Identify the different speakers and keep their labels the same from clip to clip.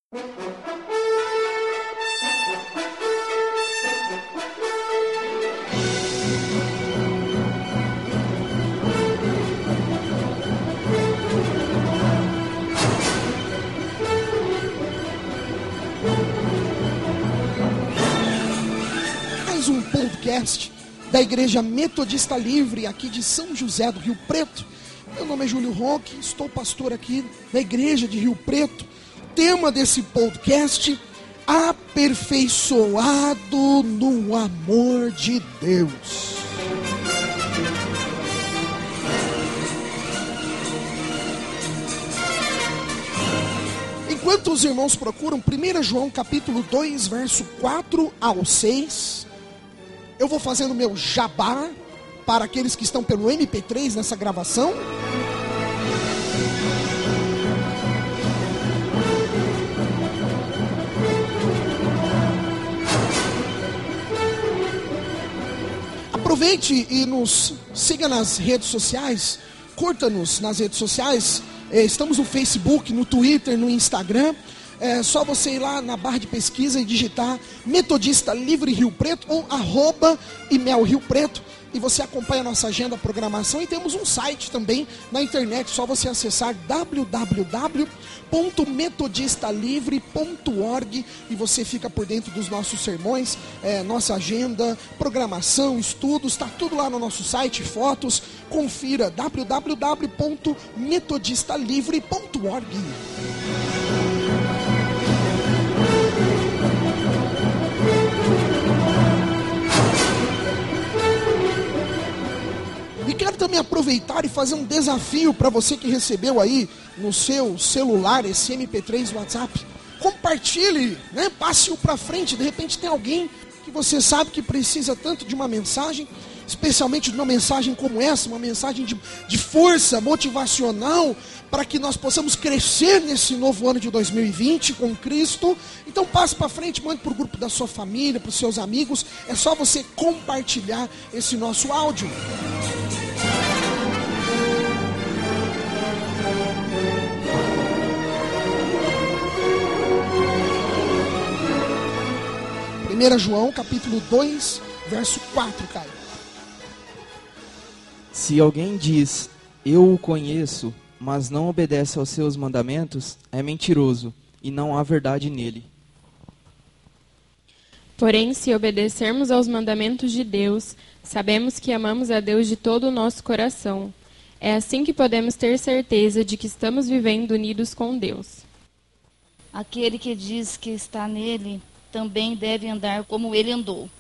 Speaker 1: Mais um podcast da Igreja Metodista Livre, aqui de São José do Rio Preto. Meu nome é Júlio Ronque, estou pastor aqui da Igreja de Rio Preto. O tema desse podcast: aperfeiçoado no amor de Deus. Enquanto os irmãos procuram 1 João capítulo 2, verso 4 ao 6, eu vou fazendo meu jabá para aqueles que estão pelo MP3 nessa gravação. Aproveite e nos siga nas redes sociais, curta-nos nas redes sociais. Estamos no Facebook, no Twitter, no Instagram. É só você ir lá na barra de pesquisa e digitar Metodista Livre Rio Preto ou @Imel Rio Preto, e você acompanha a nossa agenda, a programação. E temos um site também na internet, só você acessar www.metodistalivre.org e você fica por dentro dos nossos sermões, nossa agenda, programação, estudos, está tudo lá no nosso site, fotos. Confira www.metodistalivre.org. E quero também aproveitar e fazer um desafio para você que recebeu aí no seu celular esse MP3 WhatsApp. Compartilhe, passe-o para frente. De repente tem alguém que você sabe que precisa tanto de uma mensagem, especialmente de uma mensagem como essa, uma mensagem de força motivacional, para que nós possamos crescer nesse novo ano de 2020 com Cristo. Então passe para frente, mande para o grupo da sua família, para os seus amigos. É só você compartilhar esse nosso áudio. João capítulo 2, verso 4, Caio.
Speaker 2: Se alguém diz, eu o conheço, mas não obedece aos seus mandamentos, é mentiroso, e não há verdade nele.
Speaker 3: Porém, se obedecermos aos mandamentos de Deus, sabemos que amamos a Deus de todo o nosso coração. É assim que podemos ter certeza de que estamos vivendo unidos com Deus.
Speaker 4: Aquele que diz que está nele também deve andar como ele andou.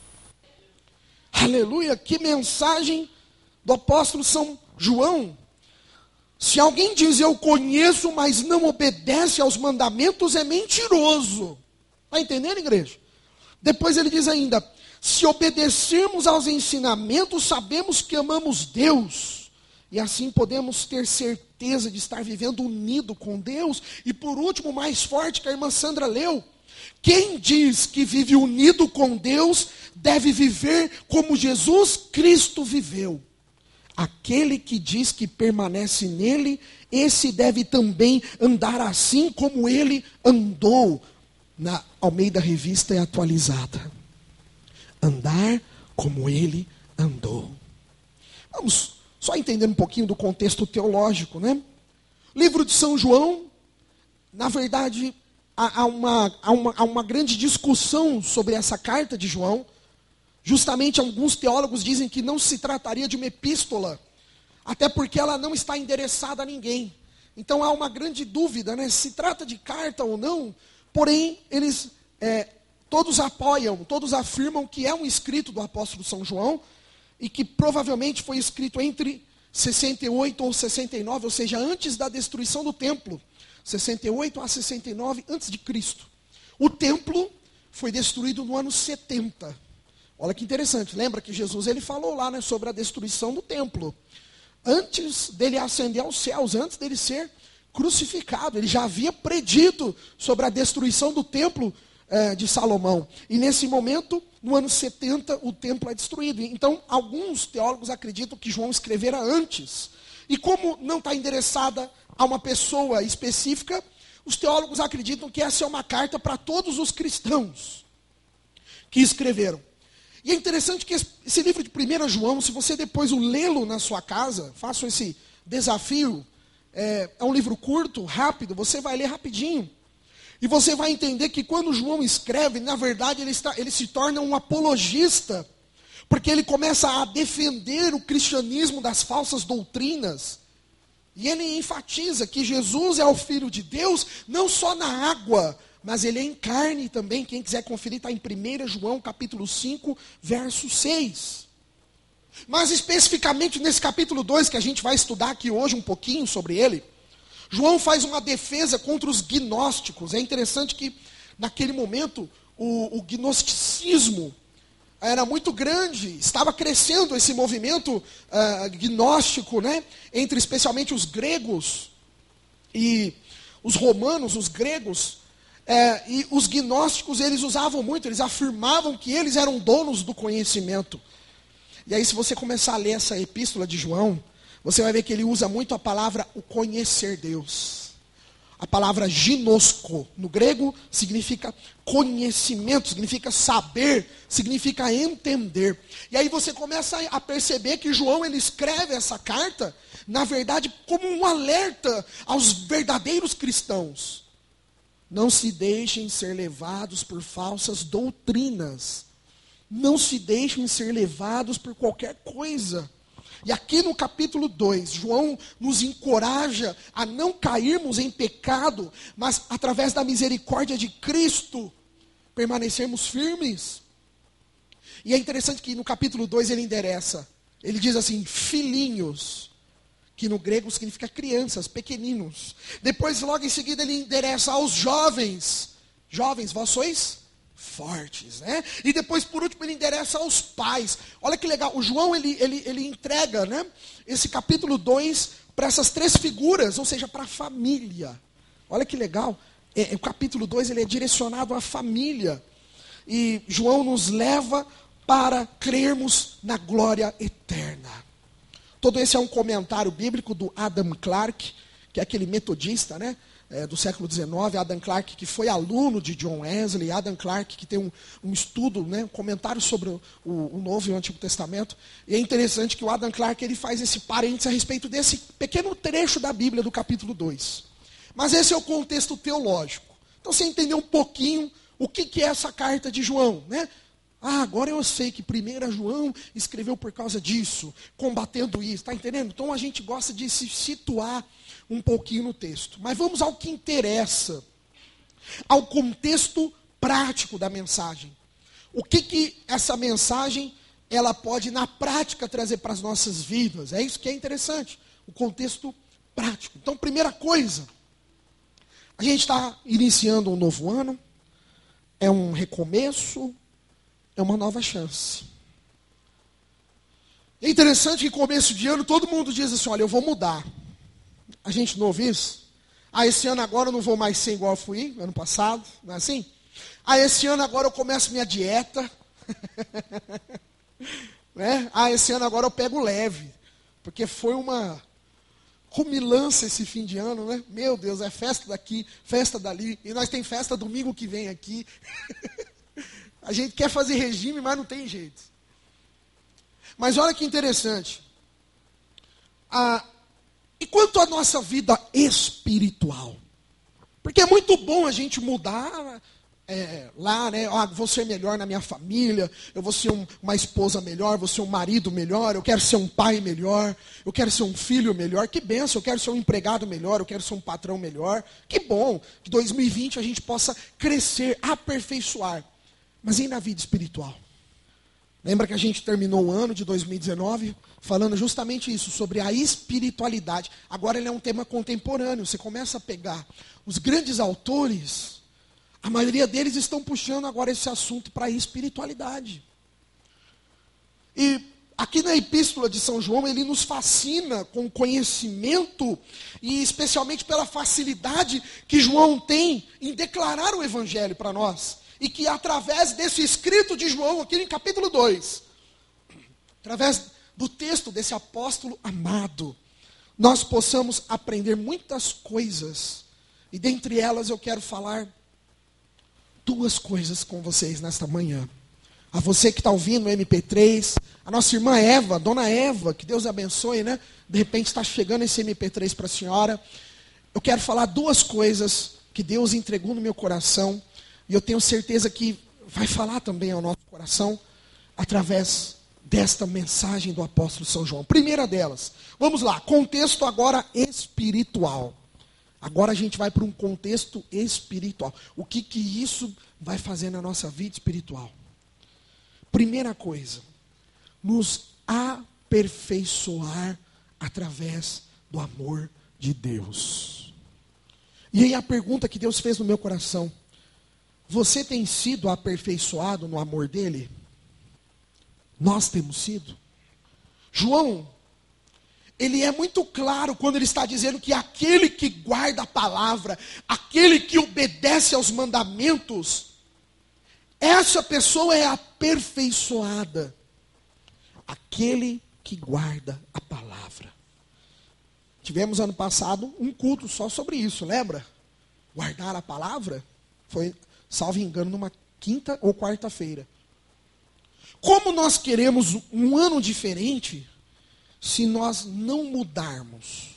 Speaker 1: Aleluia, que mensagem do apóstolo São João. Se alguém diz eu conheço, mas não obedece aos mandamentos, é mentiroso. Está entendendo, igreja? Depois ele diz ainda, se obedecermos aos ensinamentos, sabemos que amamos Deus. E assim podemos ter certeza de estar vivendo unido com Deus. E por último, mais forte, que a irmã Sandra leu, quem diz que vive unido com Deus, deve viver como Jesus Cristo viveu. Aquele que diz que permanece nele, esse deve também andar assim como ele andou. Na Almeida Revista é atualizada. Andar como ele andou. Vamos só entender um pouquinho do contexto teológico, Livro de São João, na verdade, há uma grande discussão sobre essa carta de João. Justamente alguns teólogos dizem que não se trataria de uma epístola, até porque ela não está endereçada a ninguém. Então há uma grande dúvida, se trata de carta ou não. Porém, eles todos apoiam, todos afirmam que é um escrito do apóstolo São João, e que provavelmente foi escrito entre 68 ou 69, ou seja, antes da destruição do templo. 68 a 69 antes de Cristo. O templo foi destruído no ano 70. Olha que interessante, lembra que Jesus ele falou lá sobre a destruição do templo. Antes dele ascender aos céus, antes dele ser crucificado, ele já havia predito sobre a destruição do templo de Salomão. E nesse momento, no ano 70, o templo é destruído. Então, alguns teólogos acreditam que João escrevera antes. E como não está endereçada a uma pessoa específica, Os teólogos acreditam que essa é uma carta para todos os cristãos que escreveram. E é interessante que esse livro de 1 João, se você depois o lê-lo na sua casa, faça esse desafio, é um livro curto, rápido, você vai ler rapidinho. E você vai entender que quando João escreve, na verdade ele se torna um apologista, porque ele começa a defender o cristianismo das falsas doutrinas. E ele enfatiza que Jesus é o Filho de Deus, não só na água, mas ele é em carne também. Quem quiser conferir, está em 1 João capítulo 5, verso 6. Mas especificamente nesse capítulo 2, que a gente vai estudar aqui hoje um pouquinho sobre ele, João faz uma defesa contra os gnósticos. É interessante que naquele momento o gnosticismo era muito grande, estava crescendo esse movimento gnóstico, né? Entre especialmente os gregos e os romanos, os gregos. E os gnósticos, eles usavam muito, eles afirmavam que eles eram donos do conhecimento. E aí, se você começar a ler essa epístola de João, você vai ver que ele usa muito a palavra o conhecer Deus. A palavra ginosko, no grego, significa conhecimento, significa saber, significa entender. E aí você começa a perceber que João, ele escreve essa carta, na verdade, como um alerta aos verdadeiros cristãos. Não se deixem ser levados por falsas doutrinas. Não se deixem ser levados por qualquer coisa. E aqui no capítulo 2, João nos encoraja a não cairmos em pecado, mas através da misericórdia de Cristo, permanecermos firmes. E é interessante que no capítulo 2 ele endereça, ele diz assim, filhinhos, que no grego significa crianças, pequeninos. Depois, logo em seguida, ele endereça aos jovens, jovens, vós sois fortes, né? E depois, por último, ele endereça aos pais. Olha que legal, o João, ele entrega, né, esse capítulo 2 para essas três figuras, ou seja, para a família. Olha que legal, o capítulo 2 ele é direcionado à família. E João nos leva para crermos na glória eterna. Todo esse é um comentário bíblico do Adam Clarke, que é aquele metodista, né? Do século XIX, Adam Clarke, que foi aluno de John Wesley, Adam Clarke, que tem um estudo, né, um comentário sobre o Novo e o Antigo Testamento. E é interessante que o Adam Clarke ele faz esse parênteses a respeito desse pequeno trecho da Bíblia, do capítulo 2. Mas esse é o contexto teológico. Então você entendeu um pouquinho o que é essa carta de João, né? Agora eu sei que 1 João escreveu por causa disso, combatendo isso, está entendendo? Então a gente gosta de se situar um pouquinho no texto. Mas vamos ao que interessa, ao contexto prático da mensagem. O que essa mensagem ela pode, na prática, trazer para as nossas vidas? É isso que é interessante, o contexto prático. Então, primeira coisa, a gente está iniciando um novo ano, é um recomeço, é uma nova chance. É interessante que começo de ano todo mundo diz assim, olha, eu vou mudar. A gente não ouve isso? Esse ano agora eu não vou mais ser igual eu fui ano passado, não é assim? Esse ano agora eu começo minha dieta. Né? Esse ano agora eu pego leve. Porque foi uma cumilança esse fim de ano, né? Meu Deus, é festa daqui, festa dali. E nós tem festa domingo que vem aqui. A gente quer fazer regime, mas não tem jeito. Mas olha que interessante. E quanto à nossa vida espiritual? Porque é muito bom a gente mudar lá, né? Vou ser melhor na minha família, eu vou ser uma esposa melhor, vou ser um marido melhor, eu quero ser um pai melhor, eu quero ser um filho melhor. Que benção, eu quero ser um empregado melhor, eu quero ser um patrão melhor. Que bom que 2020 a gente possa crescer, aperfeiçoar. Mas e na vida espiritual? Lembra que a gente terminou o ano de 2019 falando justamente isso, sobre a espiritualidade. Agora ele é um tema contemporâneo. Você começa a pegar os grandes autores, a maioria deles estão puxando agora esse assunto para a espiritualidade. E aqui na Epístola de São João, ele nos fascina com o conhecimento e especialmente pela facilidade que João tem em declarar o Evangelho para nós. E que através desse escrito de João, aqui em capítulo 2, através do texto desse apóstolo amado, nós possamos aprender muitas coisas E dentre elas eu quero falar duas coisas com vocês nesta manhã. A você que está ouvindo o MP3, a nossa irmã Eva, dona Eva, que Deus abençoe, né? De repente está chegando esse MP3 para a senhora. Eu quero falar duas coisas que Deus entregou no meu coração. E eu tenho certeza que vai falar também ao nosso coração através desta mensagem do apóstolo São João. Primeira delas, vamos lá, contexto agora espiritual. Agora a gente vai para um contexto espiritual. O que isso vai fazer na nossa vida espiritual? Primeira coisa, nos aperfeiçoar através do amor de Deus. E aí a pergunta que Deus fez no meu coração: você tem sido aperfeiçoado no amor dele? Nós temos sido. João, ele é muito claro quando ele está dizendo que aquele que guarda a palavra, aquele que obedece aos mandamentos, essa pessoa é aperfeiçoada. Aquele que guarda a palavra. Tivemos ano passado um culto só sobre isso, lembra? Guardar a palavra. Foi, salvo engano, numa quinta ou quarta-feira. Como nós queremos um ano diferente se nós não mudarmos?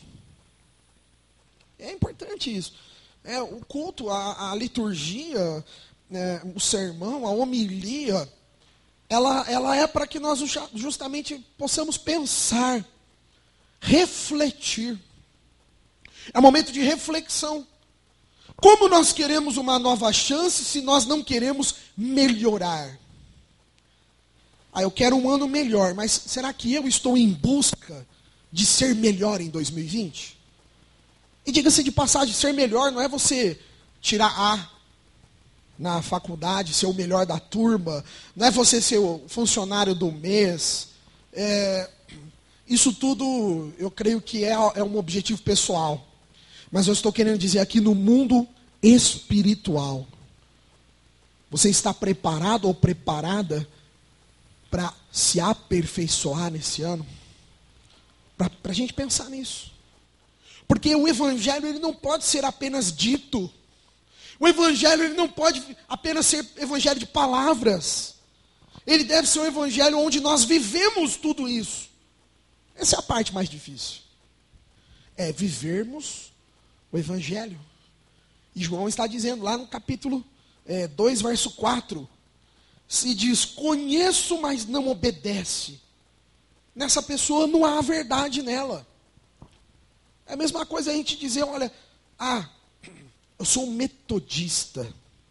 Speaker 1: É importante isso. O culto, a liturgia, o sermão, a homilia, ela é para que nós justamente possamos pensar, refletir. É um momento de reflexão. Como nós queremos uma nova chance se nós não queremos melhorar? Eu quero um ano melhor, mas será que eu estou em busca de ser melhor em 2020? E diga-se de passagem, ser melhor não é você tirar A na faculdade, ser o melhor da turma, não é você ser o funcionário do mês. Isso tudo, eu creio que é um objetivo pessoal. Mas eu estou querendo dizer aqui no mundo espiritual. Você está preparado ou preparada para se aperfeiçoar nesse ano? Para a gente pensar nisso. Porque o evangelho ele não pode ser apenas dito. O evangelho ele não pode apenas ser evangelho de palavras. Ele deve ser um evangelho onde nós vivemos tudo isso. Essa é a parte mais difícil. É vivermos o evangelho. E João está dizendo lá no capítulo 2, verso 4. Se diz, conheço, mas não obedece. Nessa pessoa não há verdade nela. É a mesma coisa a gente dizer, olha, eu sou metodista.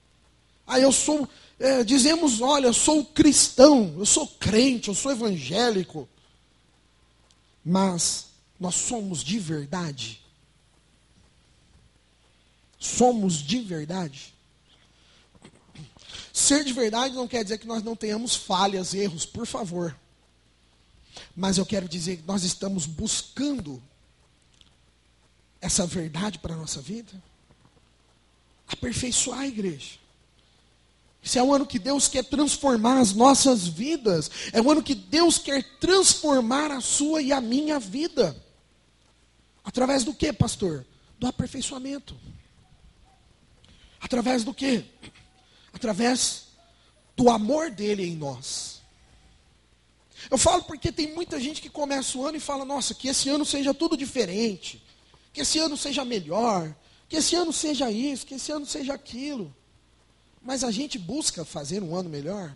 Speaker 1: Dizemos, olha, eu sou cristão, eu sou crente, eu sou evangélico. Mas nós somos de verdade? Somos de verdade? Ser de verdade não quer dizer que nós não tenhamos falhas, erros, por favor. Mas eu quero dizer que nós estamos buscando essa verdade para a nossa vida. Aperfeiçoar a igreja. Esse é o ano que Deus quer transformar as nossas vidas. É o ano que Deus quer transformar a sua e a minha vida. Através do quê, pastor? Do aperfeiçoamento. Através do quê? Através do amor dele em nós. Eu falo porque tem muita gente que começa o ano e fala, nossa, que esse ano seja tudo diferente. Que esse ano seja melhor. Que esse ano seja isso, que esse ano seja aquilo. Mas a gente busca fazer um ano melhor?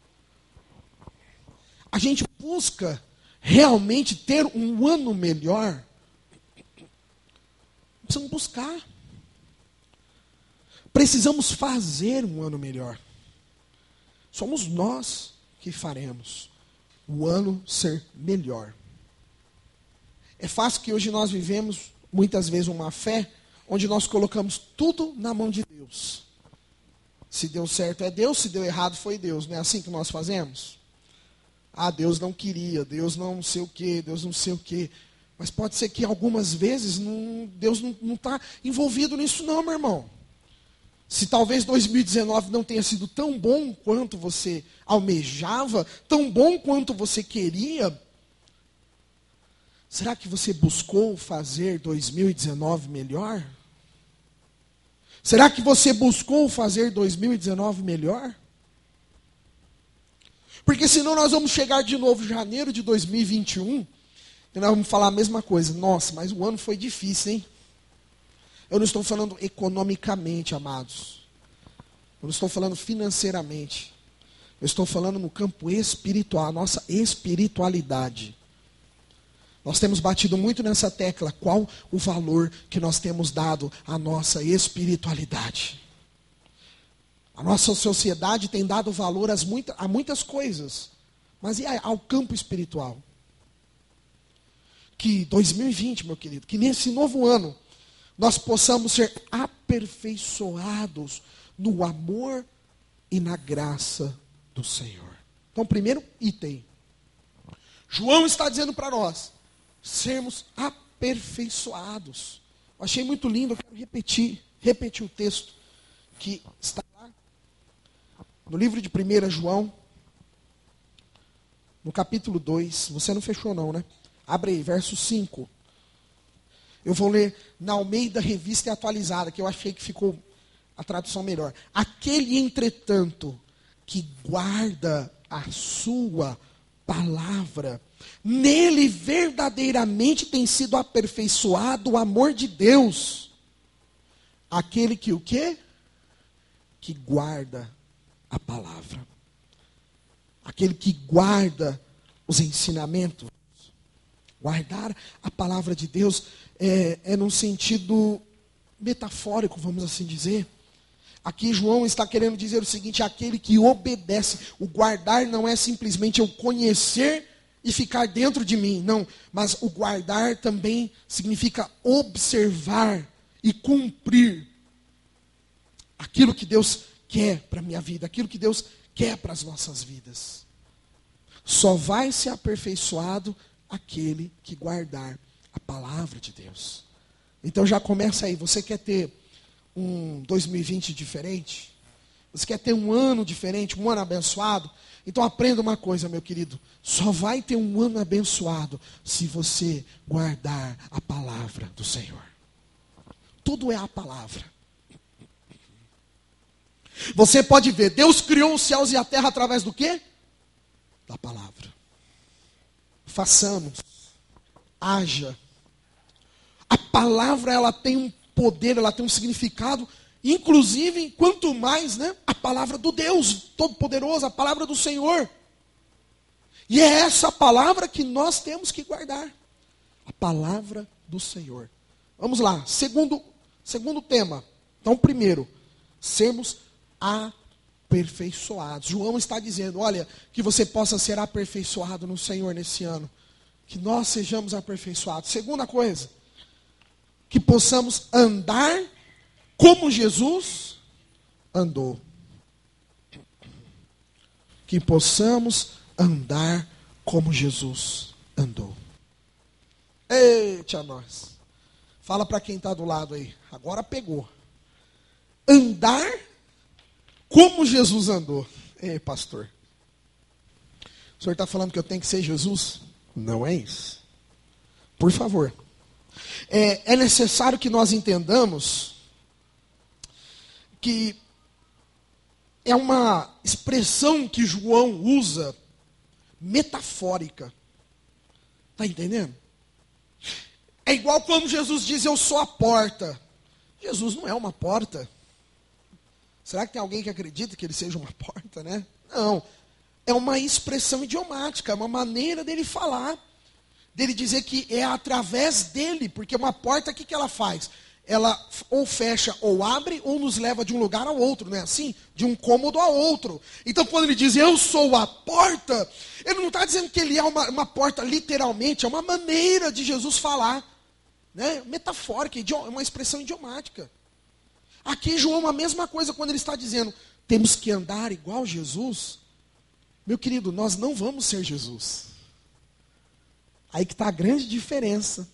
Speaker 1: A gente busca realmente ter um ano melhor? Precisamos buscar. Precisamos fazer um ano melhor. Somos nós que faremos o ano ser melhor. É fácil que hoje nós vivemos, muitas vezes, uma fé onde nós colocamos tudo na mão de Deus. Se deu certo é Deus, se deu errado foi Deus. Não é assim que nós fazemos? Deus não queria, Deus não sei o quê, Deus não sei o quê. Mas pode ser que algumas vezes Deus não está envolvido nisso não, meu irmão. Se talvez 2019 não tenha sido tão bom quanto você almejava, tão bom quanto você queria, será que você buscou fazer 2019 melhor? Será que você buscou fazer 2019 melhor? Porque senão nós vamos chegar de novo em janeiro de 2021 e nós vamos falar a mesma coisa. Nossa, mas o ano foi difícil, hein? Eu não estou falando economicamente, amados. Eu não estou falando financeiramente. Eu estou falando no campo espiritual, a nossa espiritualidade. Nós temos batido muito nessa tecla. Qual o valor que nós temos dado à nossa espiritualidade? A nossa sociedade tem dado valor a muitas coisas. Mas e ao campo espiritual? Que 2020, meu querido, que nesse novo ano, nós possamos ser aperfeiçoados no amor e na graça do Senhor. Então, primeiro item. João está dizendo para nós, sermos aperfeiçoados. Eu achei muito lindo, eu quero repetir o texto que está lá no livro de 1 João, no capítulo 2. Você não fechou não, né? Abre aí, verso 5. Eu vou ler na Almeida Revista e Atualizada, que eu achei que ficou a tradução melhor. Aquele, entretanto, que guarda a sua palavra, nele verdadeiramente tem sido aperfeiçoado o amor de Deus. Aquele que o quê? Que guarda a palavra. Aquele que guarda os ensinamentos. Guardar a palavra de Deus é num sentido metafórico, vamos assim dizer. Aqui João está querendo dizer o seguinte: aquele que obedece. O guardar não é simplesmente eu conhecer e ficar dentro de mim, não. Mas o guardar também significa observar e cumprir aquilo que Deus quer para a minha vida, aquilo que Deus quer para as nossas vidas. Só vai ser aperfeiçoado aquele que guardar a palavra de Deus. Então já começa aí. Você quer ter um 2020 diferente? Você quer ter um ano diferente, um ano abençoado? Então aprenda uma coisa, meu querido. Só vai ter um ano abençoado se você guardar a palavra do Senhor. Tudo é a palavra. Você pode ver, Deus criou os céus e a terra através do quê? Da palavra. Façamos, haja. A palavra, ela tem um poder, ela tem um significado, inclusive, quanto mais, né, a palavra do Deus Todo-Poderoso, a palavra do Senhor. E é essa palavra que nós temos que guardar. A palavra do Senhor. Vamos lá, segundo tema. Então, primeiro, sermos aperfeiçoados. João está dizendo, olha, que você possa ser aperfeiçoado no Senhor nesse ano. Que nós sejamos aperfeiçoados. Segunda coisa, que possamos andar como Jesus andou. Que possamos andar como Jesus andou. Eita, nós. Fala para quem está do lado aí. Agora pegou. Andar como Jesus andou. Ei, pastor. O senhor está falando que eu tenho que ser Jesus? Não é isso. Por favor. É necessário que nós entendamos que é uma expressão que João usa metafórica. Está entendendo? É igual quando Jesus diz, eu sou a porta. Jesus não é uma porta. Será que tem alguém que acredita que ele seja uma porta, né? Não. É uma expressão idiomática, é uma maneira dele falar. Dele dizer que é através dele, porque uma porta, o que ela faz? Ela ou fecha ou abre, ou nos leva de um lugar ao outro, não é assim? De um cômodo ao outro. Então, quando ele diz, eu sou a porta, ele não está dizendo que ele é uma porta literalmente, é uma maneira de Jesus falar, né? Metafórica, é uma expressão idiomática. Aqui, João, a mesma coisa quando ele está dizendo, temos que andar igual Jesus. Meu querido, nós não vamos ser Jesus. Aí que está a grande diferença.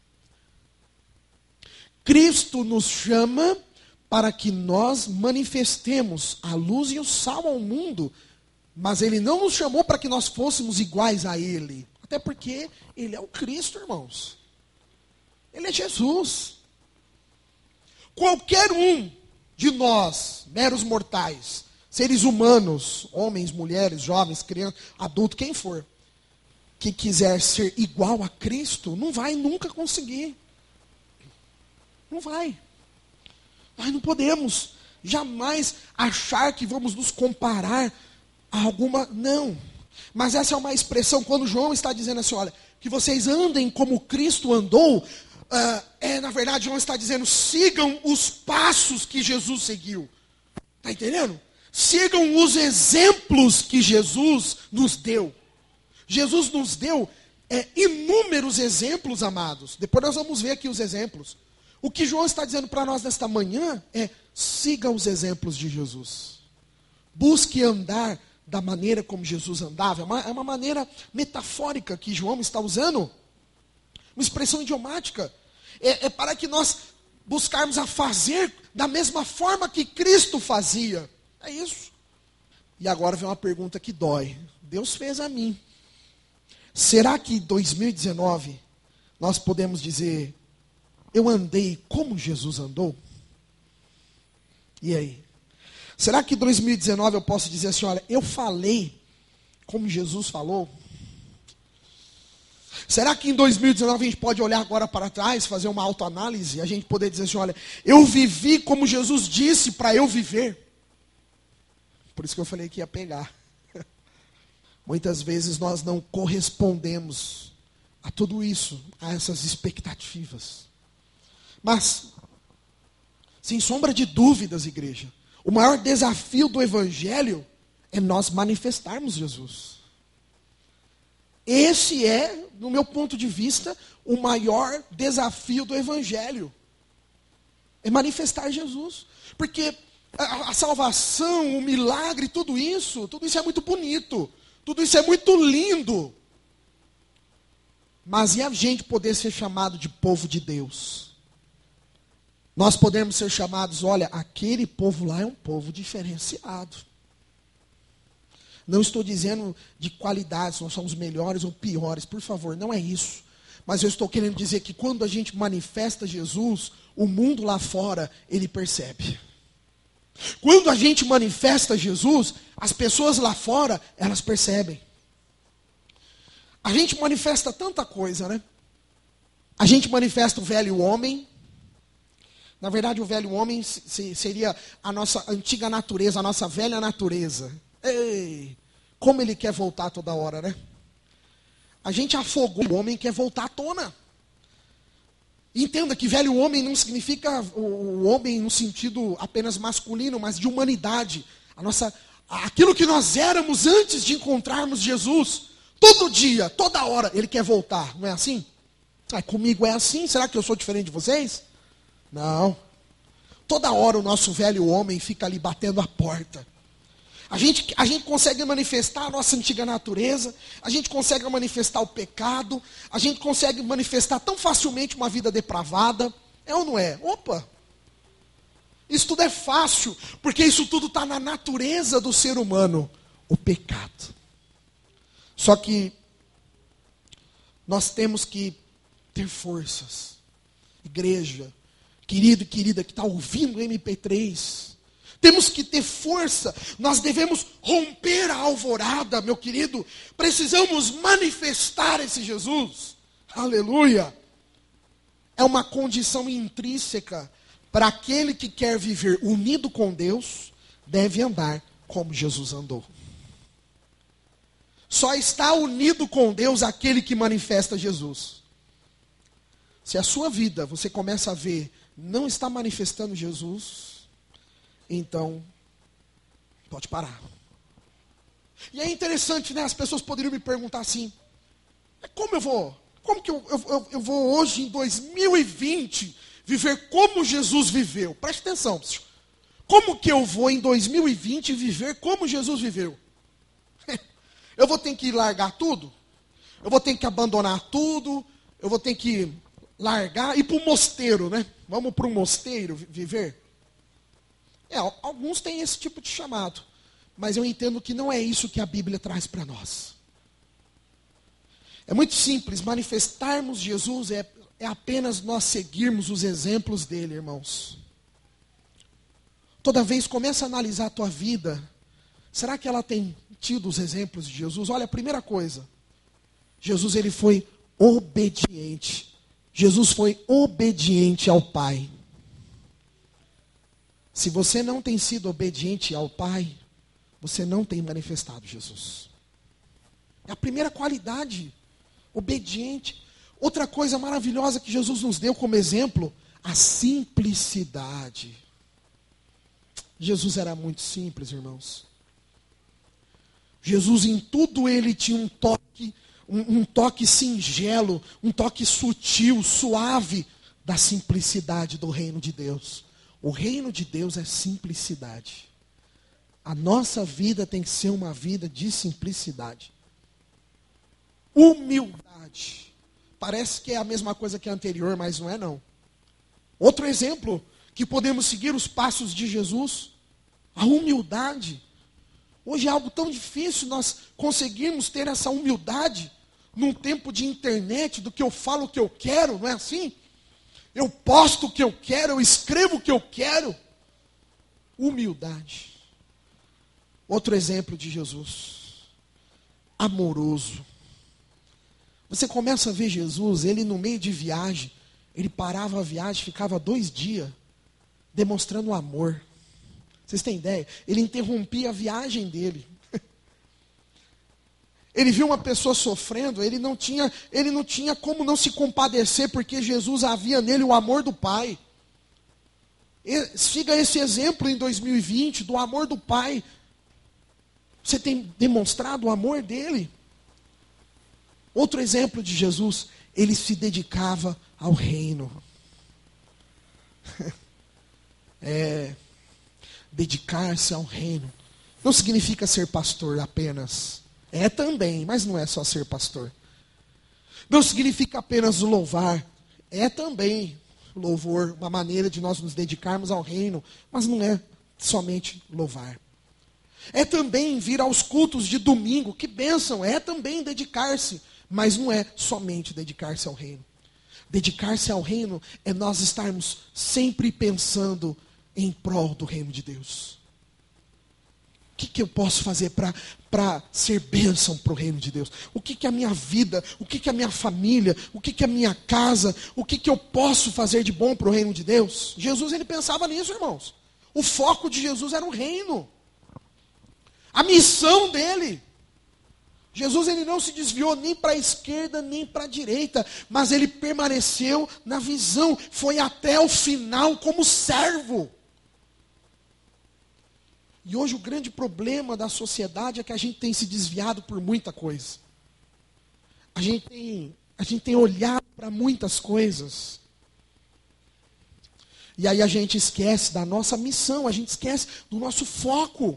Speaker 1: Cristo nos chama para que nós manifestemos a luz e o sal ao mundo, mas Ele não nos chamou para que nós fôssemos iguais a Ele. Até porque Ele é o Cristo, irmãos. Ele é Jesus. Qualquer um de nós, meros mortais, seres humanos, homens, mulheres, jovens, crianças, adultos, quem for, que quiser ser igual a Cristo, não vai nunca conseguir. Não vai. Nós não podemos jamais achar que vamos nos comparar a alguma... Não. Mas essa é uma expressão, quando João está dizendo assim, olha, que vocês andem como Cristo andou, na verdade, João está dizendo, sigam os passos que Jesus seguiu. Está entendendo? Sigam os exemplos que Jesus nos deu. Jesus nos deu inúmeros exemplos, amados. Depois nós vamos ver aqui os exemplos. O que João está dizendo para nós nesta manhã é, siga os exemplos de Jesus. Busque andar da maneira como Jesus andava. É uma maneira metafórica que João está usando. Uma expressão idiomática. É para que nós buscarmos a fazer da mesma forma que Cristo fazia. É isso. E agora vem uma pergunta que dói. Deus fez a mim. Será que em 2019 nós podemos dizer, eu andei como Jesus andou? E aí? Será que em 2019 eu posso dizer assim, olha, eu falei como Jesus falou? Será que em 2019 a gente pode olhar agora para trás, fazer uma autoanálise, e a gente poder dizer assim, olha, eu vivi como Jesus disse para eu viver? Por isso que eu falei que ia pegar. Muitas vezes nós não correspondemos a tudo isso, a essas expectativas. Mas, sem sombra de dúvidas, igreja, o maior desafio do Evangelho é nós manifestarmos Jesus. Esse é, no meu ponto de vista, o maior desafio do Evangelho. É manifestar Jesus. Porque a salvação, o milagre, tudo isso é muito bonito. Tudo isso é muito lindo. Mas e a gente poder ser chamado de povo de Deus? Nós podemos ser chamados, olha, aquele povo lá é um povo diferenciado. Não estou dizendo de qualidades, nós somos melhores ou piores, por favor, não é isso. Mas eu estou querendo dizer que quando a gente manifesta Jesus, o mundo lá fora, ele percebe. Quando a gente manifesta Jesus, as pessoas lá fora, elas percebem. A gente manifesta tanta coisa, né? A gente manifesta o velho homem. Na verdade, o velho homem seria a nossa antiga natureza, a nossa velha natureza. Ei, como ele quer voltar toda hora, né? A gente afogou o homem, quer voltar à tona. Entenda que velho homem não significa o homem no sentido apenas masculino, mas de humanidade. Aquilo que nós éramos antes de encontrarmos Jesus. Todo dia, toda hora, ele quer voltar. Não é assim? Comigo é assim. Será que eu sou diferente de vocês? Não. Toda hora o nosso velho homem fica ali batendo a porta. A gente consegue manifestar a nossa antiga natureza, a gente consegue manifestar o pecado, a gente consegue manifestar tão facilmente uma vida depravada. É ou não é? Opa! Isso tudo é fácil, porque isso tudo está na natureza do ser humano, o pecado. Só que nós temos que ter forças. Igreja, querido e querida que está ouvindo o MP3, temos que ter força, nós devemos romper a alvorada, meu querido. Precisamos manifestar esse Jesus. Aleluia. É uma condição intrínseca para aquele que quer viver unido com Deus, deve andar como Jesus andou. Só está unido com Deus aquele que manifesta Jesus. Se a sua vida, você começa a ver, não está manifestando Jesus, então, pode parar. E é interessante, né? As pessoas poderiam me perguntar assim, como que eu vou hoje em 2020 viver como Jesus viveu? Preste atenção. Como que eu vou em 2020 viver como Jesus viveu? Eu vou ter que largar tudo? Eu vou ter que abandonar tudo? Eu vou ter que largar e ir para o mosteiro, né? Vamos para um mosteiro viver? Alguns têm esse tipo de chamado. Mas eu entendo que não é isso que a Bíblia traz para nós. É muito simples. Manifestarmos Jesus é apenas nós seguirmos os exemplos dele, irmãos. toda vez começa a analisar a tua vida, será que ela tem tido os exemplos de Jesus? Olha, a primeira coisa, Jesus ele foi obediente. Jesus foi obediente ao Pai. Se você não tem sido obediente ao Pai, você não tem manifestado Jesus. É a primeira qualidade, obediente. Outra coisa maravilhosa que Jesus nos deu como exemplo, a simplicidade. Jesus era muito simples, irmãos. Jesus em tudo ele tinha um toque singelo, um toque sutil, suave da simplicidade do reino de Deus. O reino de Deus é simplicidade. A nossa vida tem que ser uma vida de simplicidade. Humildade. Parece que é a mesma coisa que a anterior, mas não é não. Outro exemplo que podemos seguir os passos de Jesus, a humildade. Hoje é algo tão difícil nós conseguirmos ter essa humildade num tempo de internet, do que eu falo o que eu quero, não é assim? Eu posto o que eu quero, eu escrevo o que eu quero. Humildade. Outro exemplo de Jesus, amoroso. Você começa a ver Jesus, ele no meio de viagem, ele parava a viagem, ficava 2 dias, demonstrando amor. Vocês têm ideia? Ele interrompia a viagem dele. Ele viu uma pessoa sofrendo, ele não tinha como não se compadecer, porque Jesus havia nele o amor do Pai. Siga esse exemplo em 2020, do amor do Pai. Você tem demonstrado o amor dele? Outro exemplo de Jesus, ele se dedicava ao reino. Dedicar-se ao reino não significa ser pastor apenas. É também, mas não é só ser pastor. Não significa apenas louvar. É também louvor, uma maneira de nós nos dedicarmos ao reino, mas não é somente louvar. É também vir aos cultos de domingo, que bênção, é também dedicar-se, mas não é somente dedicar-se ao reino. Dedicar-se ao reino é nós estarmos sempre pensando em prol do reino de Deus. O que eu posso fazer para ser bênção para o reino de Deus? O que a minha vida, o que a minha família, o que a minha casa, o que eu posso fazer de bom para o reino de Deus? Jesus ele pensava nisso, irmãos. O foco de Jesus era o reino. A missão dele. Jesus ele não se desviou nem para a esquerda nem para a direita, mas ele permaneceu na visão, foi até o final como servo. E hoje o grande problema da sociedade é que a gente tem se desviado por muita coisa. A gente tem olhado para muitas coisas. E aí a gente esquece da nossa missão, a gente esquece do nosso foco.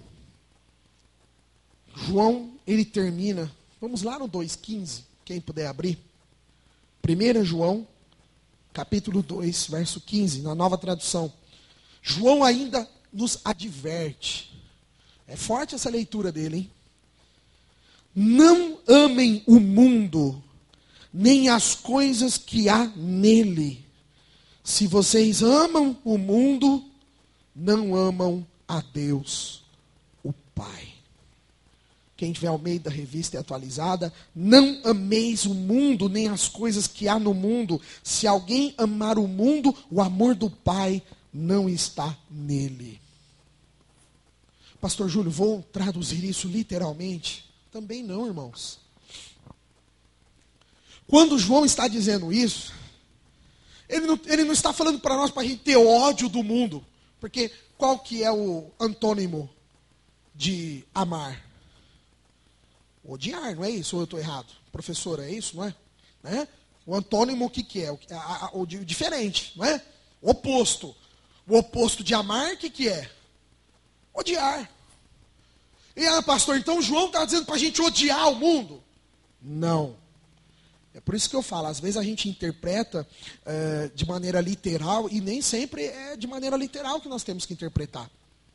Speaker 1: João, ele termina, vamos lá no 2,15, quem puder abrir. 1 João, capítulo 2, verso 15, na Nova Tradução. João ainda nos adverte. É forte essa leitura dele, hein? Não amem o mundo, nem as coisas que há nele. Se vocês amam o mundo, não amam a Deus, o Pai. Quem tiver Almeida, revista e atualizada, não ameis o mundo, nem as coisas que há no mundo. Se alguém amar o mundo, o amor do Pai não está nele. Pastor Júlio, vou traduzir isso literalmente? Também não, irmãos. Quando João está dizendo isso, ele não está falando para nós para a gente ter ódio do mundo. Porque qual que é o antônimo de amar? Odiar, não é isso? Ou eu estou errado? Professora, é isso, não é? Né? O antônimo, o que é? O diferente, não é? O oposto. O oposto de amar, o que é? Odiar. E pastor, então João está dizendo para a gente odiar o mundo? Não. É por isso que eu falo, às vezes a gente interpreta de maneira literal, e nem sempre é de maneira literal que nós temos que interpretar.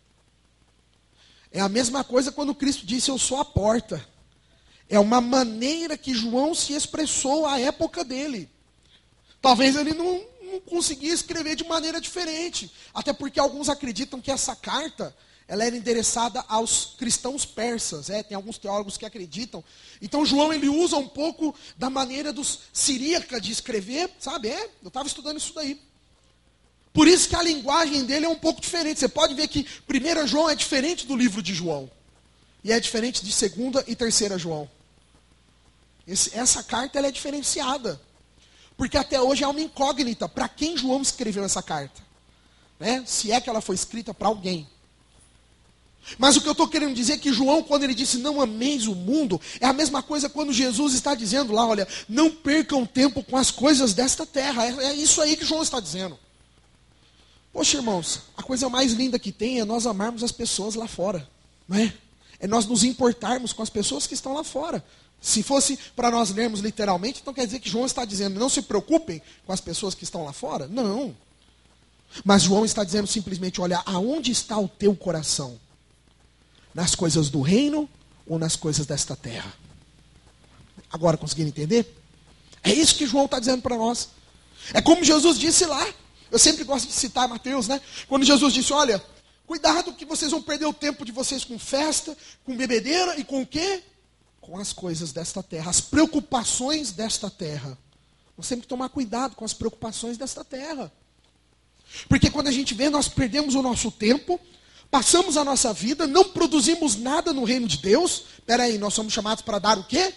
Speaker 1: É a mesma coisa quando Cristo disse, eu sou a porta. É uma maneira que João se expressou à época dele. Talvez ele não conseguia escrever de maneira diferente. Até porque alguns acreditam que essa carta, ela era endereçada aos cristãos persas. Tem alguns teólogos que acreditam. Então João, ele usa um pouco da maneira dos siríaca de escrever, sabe? Eu estava estudando isso daí. Por isso que a linguagem dele é um pouco diferente. Você pode ver que 1 João é diferente do livro de João. E é diferente de 2ª e 3ª João. Essa carta, ela é diferenciada. Porque até hoje é uma incógnita para quem João escreveu essa carta. Se é que ela foi escrita para alguém. Mas o que eu estou querendo dizer é que João, quando ele disse não ameis o mundo, é a mesma coisa quando Jesus está dizendo lá, olha, não percam tempo com as coisas desta terra. É isso aí que João está dizendo. Poxa, irmãos, a coisa mais linda que tem é nós amarmos as pessoas lá fora. Não é? É nós nos importarmos com as pessoas que estão lá fora. Se fosse para nós lermos literalmente, então quer dizer que João está dizendo, não se preocupem com as pessoas que estão lá fora? Não. Mas João está dizendo simplesmente, olha, aonde está o teu coração? Nas coisas do reino ou nas coisas desta terra? Agora conseguiram entender? É isso que João está dizendo para nós. É como Jesus disse lá. Eu sempre gosto de citar Mateus, né? Quando Jesus disse, olha, cuidado que vocês vão perder o tempo de vocês com festa, com bebedeira e com o quê? Com as coisas desta terra, as preocupações desta terra. Nós temos que tomar cuidado com as preocupações desta terra. Porque quando a gente vê, nós perdemos o nosso tempo, passamos a nossa vida, não produzimos nada no reino de Deus. Espera aí, nós somos chamados para dar o quê?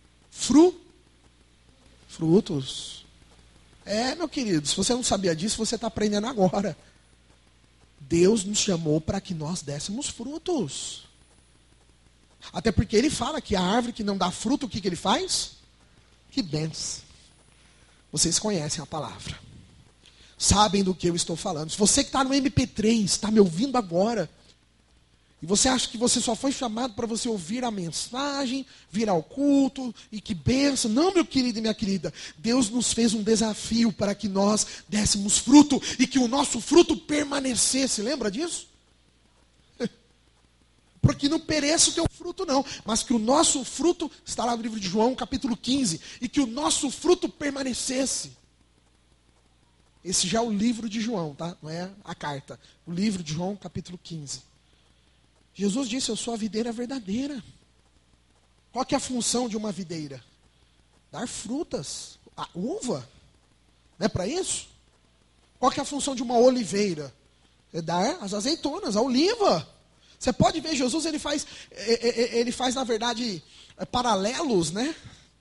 Speaker 1: Frutos. Meu querido, se você não sabia disso, você está aprendendo agora. Deus nos chamou para que nós dessemos frutos. Até porque ele fala que a árvore que não dá fruto, o que ele faz? Que benção. Vocês conhecem a palavra. Sabem do que eu estou falando. Se você que está no MP3, está me ouvindo agora, e você acha que você só foi chamado para você ouvir a mensagem, vir ao culto, e que benção. Não, meu querido e minha querida. Deus nos fez um desafio para que nós dessemos fruto, e que o nosso fruto permanecesse. Lembra disso? Porque não pereça o teu fruto não, mas que o nosso fruto, está lá no livro de João, capítulo 15, e que o nosso fruto permanecesse. Esse já é o livro de João, tá? Não é a carta. O livro de João, capítulo 15. Jesus disse, eu sou a videira verdadeira. Qual que é a função de uma videira? Dar frutas. A uva. Não é para isso? Qual que é a função de uma oliveira? É dar as azeitonas, a oliva. Você pode ver, Jesus ele faz na verdade, paralelos, né?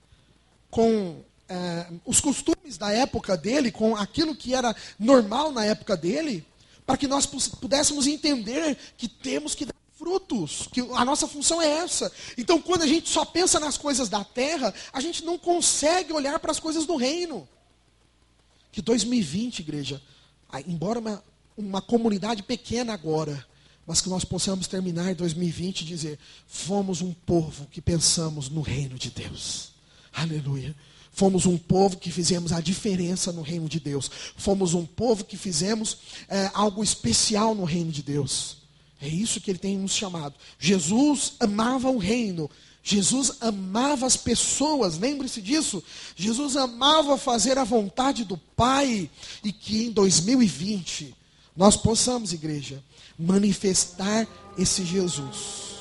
Speaker 1: Com os costumes da época dele, com aquilo que era normal na época dele, para que nós pudéssemos entender que temos que dar frutos, que a nossa função é essa. Então, quando a gente só pensa nas coisas da terra, a gente não consegue olhar para as coisas do reino. Que 2020, igreja, embora uma comunidade pequena agora, mas que nós possamos terminar 2020 e dizer, fomos um povo que pensamos no reino de Deus. Aleluia. Fomos um povo que fizemos a diferença no reino de Deus. Fomos um povo que fizemos algo especial no reino de Deus. É isso que ele tem nos chamado. Jesus amava o reino. Jesus amava as pessoas, lembre-se disso. Jesus amava fazer a vontade do Pai. E que em 2020 nós possamos, igreja, manifestar esse Jesus.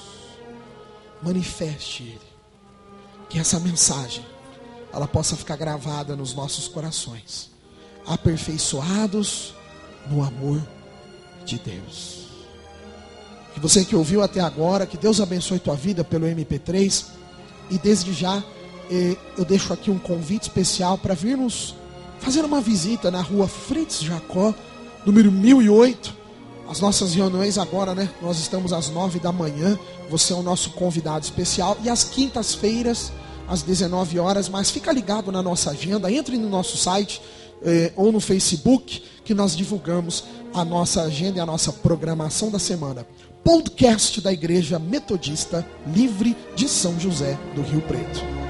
Speaker 1: Manifeste Ele. Que essa mensagem, ela possa ficar gravada nos nossos corações. Aperfeiçoados no amor de Deus. Que você que ouviu até agora, que Deus abençoe tua vida pelo MP3. E desde já, eu deixo aqui um convite especial para virmos fazer uma visita na rua Fritz Jacó, número 1008. As nossas reuniões agora, né? Nós estamos às 9 da manhã. Você é o nosso convidado especial. E às quintas-feiras, às 19 horas. Mas fica ligado na nossa agenda. Entre no nosso site ou no Facebook, que nós divulgamos a nossa agenda e a nossa programação da semana. Podcast da Igreja Metodista Livre de São José do Rio Preto.